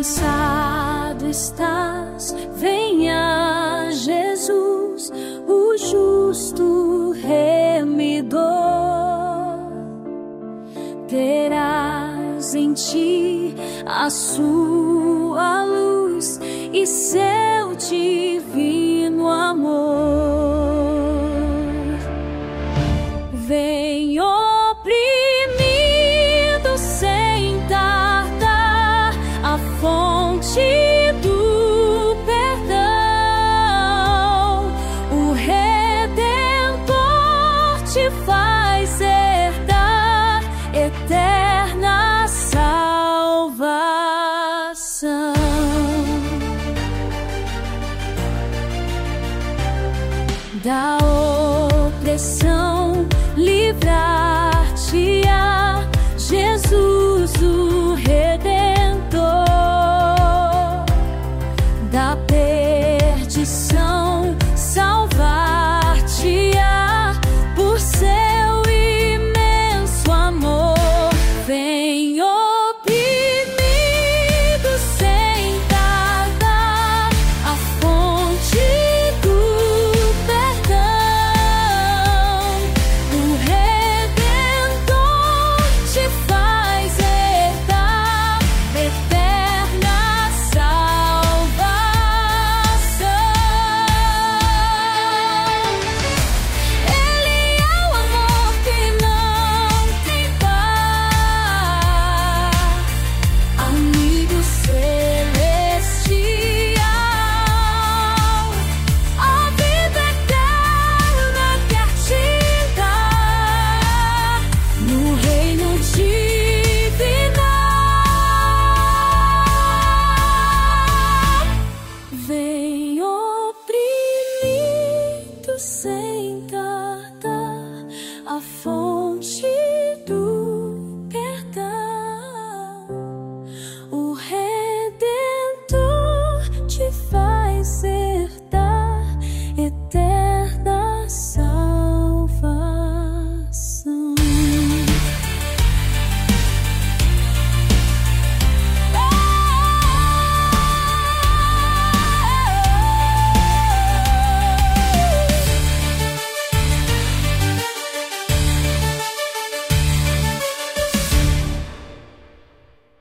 cansado estás, venha Jesus, o justo remidor. Terás em ti a sua luz e seu divino amor. Vem oprimido sem tardar a fonte do perdão. O Redentor te faz herdar eterna salvação. Da opressão livrar-te-á Jesus, o